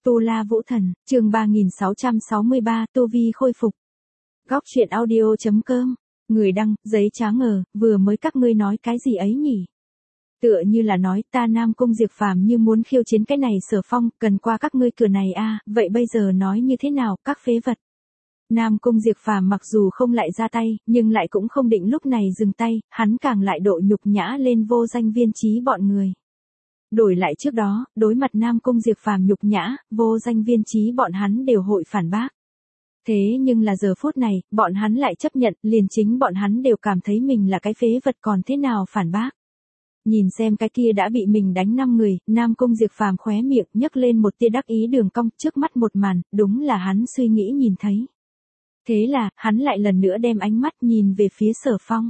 Tu La Vũ Thần, chương 3663, Tu Vi khôi phục. Góc truyện audio.com, người đăng, giấy trắng ngờ, vừa mới các ngươi nói cái gì ấy nhỉ? Tựa như là nói ta Nam Cung Diệp Phàm như muốn khiêu chiến cái này Sở Phong, cần qua các ngươi cửa này a, vậy bây giờ nói như thế nào, các phế vật? Nam Cung Diệp Phàm mặc dù không lại ra tay, nhưng lại cũng không định lúc này dừng tay, hắn càng lại độ nhục nhã lên Vô Danh Viên Chí bọn người. Đổi lại trước đó, đối mặt Nam Cung Diệp Phàm nhục nhã, Vô Danh Viên Chí bọn hắn đều hội phản bác. Thế nhưng là giờ phút này, bọn hắn lại chấp nhận, liền chính bọn hắn đều cảm thấy mình là cái phế vật còn thế nào phản bác. Nhìn xem cái kia đã bị mình đánh 5 người, Nam Cung Diệp Phàm khóe miệng nhấc lên một tia đắc ý đường cong, trước mắt một màn, đúng là hắn suy nghĩ nhìn thấy. Thế là, hắn lại lần nữa đem ánh mắt nhìn về phía Sở Phong.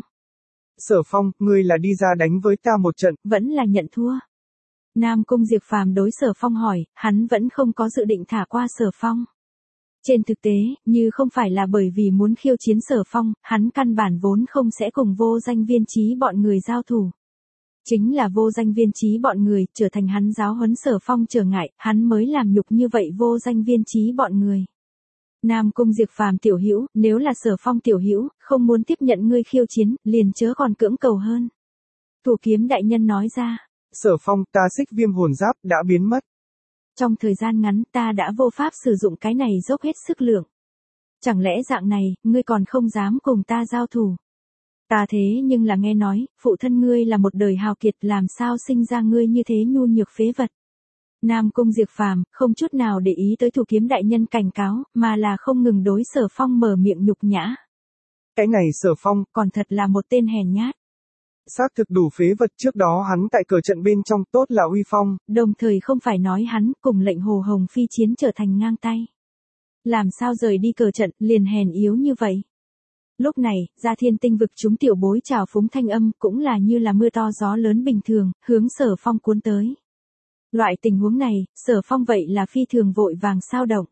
Sở Phong, ngươi là đi ra đánh với ta một trận, vẫn là nhận thua. Nam Cung Diệp Phàm đối Sở Phong hỏi, hắn vẫn không có dự định thả qua Sở Phong. Trên thực tế, như không phải là bởi vì muốn khiêu chiến Sở Phong, hắn căn bản vốn không sẽ cùng Vô Danh Viên Chí bọn người giao thủ. Chính là Vô Danh Viên Chí bọn người trở thành hắn giáo huấn Sở Phong trở ngại, hắn mới làm nhục như vậy Vô Danh Viên Chí bọn người. Nam Cung Diệp Phàm tiểu hữu, nếu là Sở Phong tiểu hữu, không muốn tiếp nhận ngươi khiêu chiến, liền chớ còn cưỡng cầu hơn. Thủ kiếm đại nhân nói ra. Sở Phong, ta xích viêm hồn giáp đã biến mất. Trong thời gian ngắn ta đã vô pháp sử dụng cái này dốc hết sức lượng. Chẳng lẽ dạng này, ngươi còn không dám cùng ta giao thủ? Ta thế nhưng là nghe nói, phụ thân ngươi là một đời hào kiệt, làm sao sinh ra ngươi như thế nhu nhược phế vật. Nam Cung Diệp Phàm không chút nào để ý tới thủ kiếm đại nhân cảnh cáo, mà là không ngừng đối Sở Phong mở miệng nhục nhã. Cái này Sở Phong, còn thật là một tên hèn nhát. Xác thực đủ phế vật, trước đó hắn tại cờ trận bên trong tốt là uy phong. Đồng thời không phải nói hắn cùng lệnh Hồ Hồng Phi chiến trở thành ngang tay. Làm sao rời đi cờ trận liền hèn yếu như vậy. Lúc này, Gia Thiên Tinh vực chúng tiểu bối trào phúng thanh âm cũng là như là mưa to gió lớn bình thường, hướng Sở Phong cuốn tới. Loại tình huống này, Sở Phong vậy là phi thường vội vàng sao động.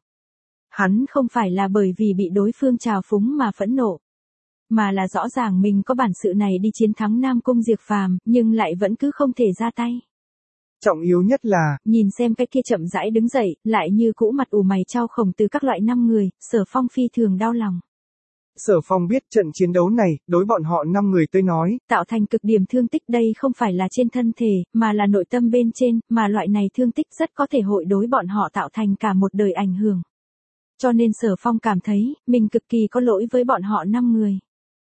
Hắn không phải là bởi vì bị đối phương trào phúng mà phẫn nộ. Mà là rõ ràng mình có bản sự này đi chiến thắng Nam Cung Diệp Phàm, nhưng lại vẫn cứ không thể ra tay. Trọng yếu nhất là, nhìn xem cái kia chậm rãi đứng dậy, lại như cũ mặt ủ mày chau khổng từ các loại 5 người, Sở Phong phi thường đau lòng. Sở Phong biết trận chiến đấu này, đối bọn họ 5 người tới nói, tạo thành cực điểm thương tích đây không phải là trên thân thể, mà là nội tâm bên trên, mà loại này thương tích rất có thể hội đối bọn họ tạo thành cả một đời ảnh hưởng. Cho nên Sở Phong cảm thấy, mình cực kỳ có lỗi với bọn họ 5 người.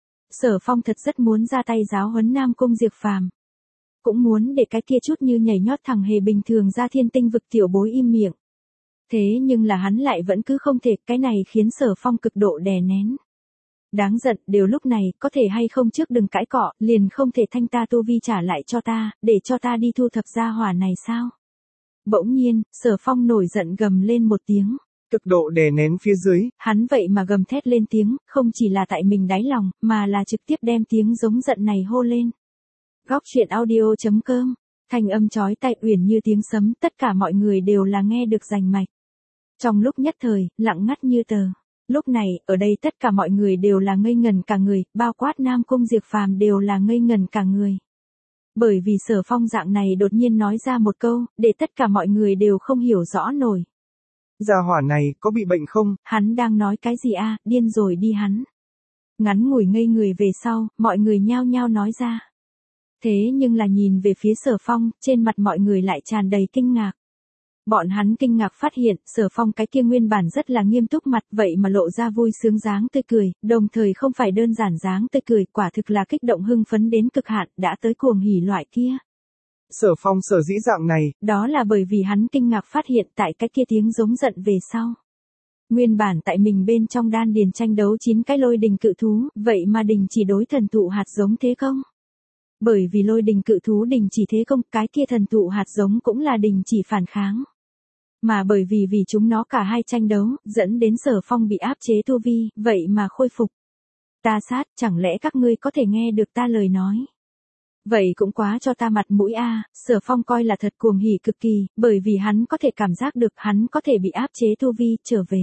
Sở Phong thật rất muốn ra tay giáo huấn Nam Cung Diệp Phàm, cũng muốn để cái kia chút như nhảy nhót thằng hề bình thường Gia Thiên Tinh vực tiểu bối im miệng. Thế nhưng là hắn lại vẫn cứ không thể, cái này khiến Sở Phong cực độ đè nén. Đáng giận, đều lúc này, có thể hay không trước đừng cãi cọ, liền không thể thanh ta tu vi trả lại cho ta, để cho ta đi thu thập gia hỏa này sao? Bỗng nhiên, Sở Phong nổi giận gầm lên một tiếng. Cực độ đè nén phía dưới, hắn vậy mà gầm thét lên tiếng, không chỉ là tại mình đáy lòng, mà là trực tiếp đem tiếng giống giận này hô lên. Góc truyện audio.com, thanh âm chói tai uyển như tiếng sấm, tất cả mọi người đều là nghe được rành mạch. Trong lúc nhất thời, lặng ngắt như tờ. Lúc này, ở đây tất cả mọi người đều là ngây ngần cả người, bao quát Nam Cung Diệp Phàm đều là ngây ngần cả người. Bởi vì Sở Phong dạng này đột nhiên nói ra một câu, để tất cả mọi người đều không hiểu rõ nổi. Gia hỏa này, có bị bệnh không? Hắn đang nói cái gì a, điên rồi đi hắn. Ngắn ngủi ngây người về sau, mọi người nhao nhao nói ra. Thế nhưng là nhìn về phía Sở Phong, trên mặt mọi người lại tràn đầy kinh ngạc. Bọn hắn kinh ngạc phát hiện, Sở Phong cái kia nguyên bản rất là nghiêm túc mặt vậy mà lộ ra vui sướng dáng tươi cười, đồng thời không phải đơn giản dáng tươi cười, quả thực là kích động hưng phấn đến cực hạn, đã tới cuồng hỉ loại kia. Sở Phong sở dĩ dạng này, đó là bởi vì hắn kinh ngạc phát hiện tại cái kia tiếng giống giận về sau. Nguyên bản tại mình bên trong đan điền tranh đấu 9 cái lôi đình cự thú, vậy mà đình chỉ đối thần thụ hạt giống thế công. Bởi vì lôi đình cự thú đình chỉ thế công, cái kia thần thụ hạt giống cũng là đình chỉ phản kháng. Mà bởi vì chúng nó cả hai tranh đấu, dẫn đến Sở Phong bị áp chế tu vi, vậy mà khôi phục. Ta sát, chẳng lẽ các ngươi có thể nghe được ta lời nói? Vậy cũng quá cho ta mặt mũi a, Sở Phong coi là thật cuồng hỉ cực kỳ, bởi vì hắn có thể cảm giác được hắn có thể bị áp chế tu vi, trở về.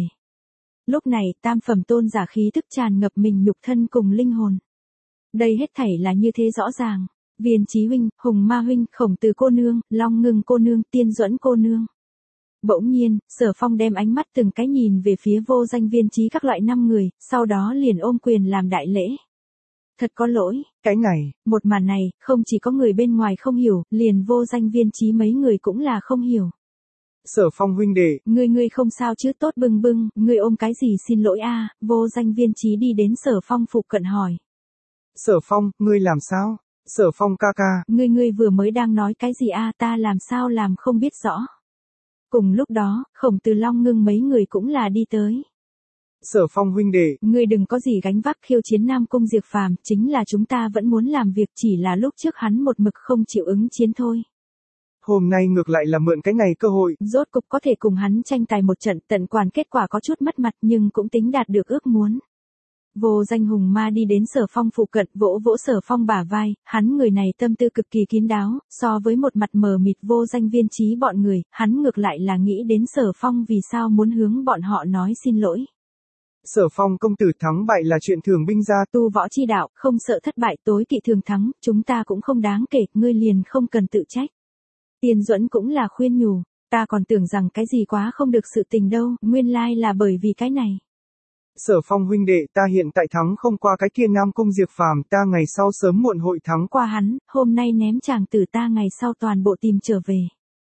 Lúc này, tam phẩm tôn giả khí tức tràn ngập mình nhục thân cùng linh hồn. Đây hết thảy là như thế rõ ràng. Viên Chí huynh, Hùng Ma huynh, Khổng Tử cô nương, Long Ngưng cô nương, Tiên Duẫn cô nương. Bỗng nhiên, Sở Phong đem ánh mắt từng cái nhìn về phía vô danh viên trí các loại 5 người, sau đó liền ôm quyền làm đại lễ. Thật có lỗi, Cái này, một màn này, không chỉ có người bên ngoài không hiểu, liền vô danh viên trí mấy người cũng là không hiểu. Sở Phong huynh đệ, Ngươi không sao chứ, tốt bưng bưng, ngươi ôm cái gì xin lỗi a? Vô danh viên trí đi đến Sở Phong phụ cận hỏi. Sở Phong, ngươi làm sao? Sở Phong ca ca, Ngươi vừa mới đang nói cái gì a? Ta làm sao làm không biết rõ. Cùng lúc đó, Khổng Từ Long Ngưng mấy người cũng là đi tới. Sở Phong huynh đệ, Ngươi đừng có gì gánh vác khiêu chiến Nam Cung Diệp Phàm, chính là chúng ta vẫn muốn làm việc, chỉ là lúc trước hắn một mực không chịu ứng chiến thôi. hôm nay ngược lại là mượn cái này cơ hội. Rốt cục có thể cùng hắn tranh tài một trận, tận quản kết quả có chút mất mặt nhưng cũng tính đạt được ước muốn. Vô danh hùng ma đi đến Sở Phong phụ cận, vỗ vỗ Sở Phong bả vai, hắn người này tâm tư cực kỳ kín đáo, so với một mặt mờ mịt vô danh viên trí bọn người, hắn ngược lại là nghĩ đến Sở Phong vì sao muốn hướng bọn họ nói xin lỗi. Sở Phong công tử thắng bại là chuyện thường binh ra. Tu võ chi đạo, không sợ thất bại, tối kỵ thường thắng, chúng ta cũng không đáng kể, ngươi liền không cần tự trách. Tiên Duẫn cũng là khuyên nhủ, ta còn tưởng rằng cái gì quá không được sự tình đâu, nguyên lai là bởi vì cái này. Sở Phong huynh đệ, ta hiện tại thắng không qua cái kia Nam Cung Diệp Phàm, ta ngày sau sớm muộn hội thắng Qua hắn, hôm nay ném chàng tử ta ngày sau toàn bộ tìm trở về.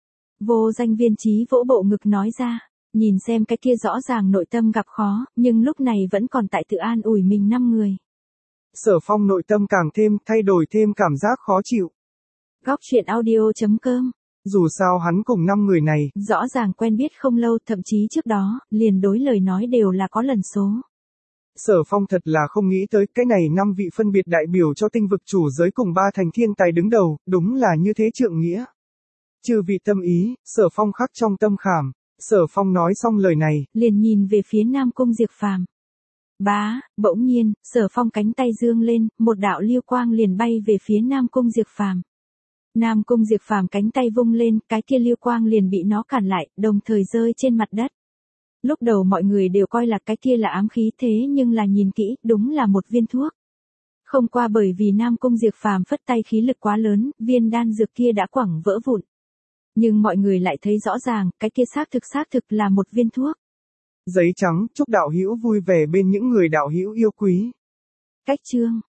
Vô danh viên trí vỗ bộ ngực nói ra, nhìn xem cái kia rõ ràng nội tâm gặp khó, nhưng lúc này vẫn còn tại tự an ủi mình 5 người. Sở Phong nội tâm càng thêm thay đổi thêm cảm giác khó chịu. Góc truyện audio.com. Dù sao hắn cùng 5 người này, Rõ ràng quen biết không lâu, thậm chí trước đó, liền đối lời nói đều là có lần số. Sở Phong thật là không nghĩ tới cái này 5 vị phân biệt đại biểu cho tinh vực chủ giới cùng 3 thành thiên tài đứng đầu, đúng là như thế trượng nghĩa. Chư vị tâm ý, Sở Phong khắc trong tâm khảm. Sở Phong nói xong lời này, Liền nhìn về phía Nam Cung Diệp Phàm. Bỗng nhiên, Sở Phong cánh tay dương lên, một đạo lưu quang liền bay về phía Nam Cung Diệp Phàm. Nam Cung Diệp Phàm cánh tay vung lên, cái kia lưu quang liền bị nó cản lại, đồng thời rơi trên mặt đất. Lúc đầu mọi người đều coi là cái kia là ám khí, thế nhưng là nhìn kỹ, đúng là một viên thuốc. Không qua bởi vì Nam Cung Diệp Phàm phất tay khí lực quá lớn, viên đan dược kia đã quẳng vỡ vụn. Nhưng mọi người lại thấy rõ ràng, cái kia xác thực là một viên thuốc. giấy trắng, chúc đạo hữu vui vẻ bên những người đạo hữu yêu quý. Cách chương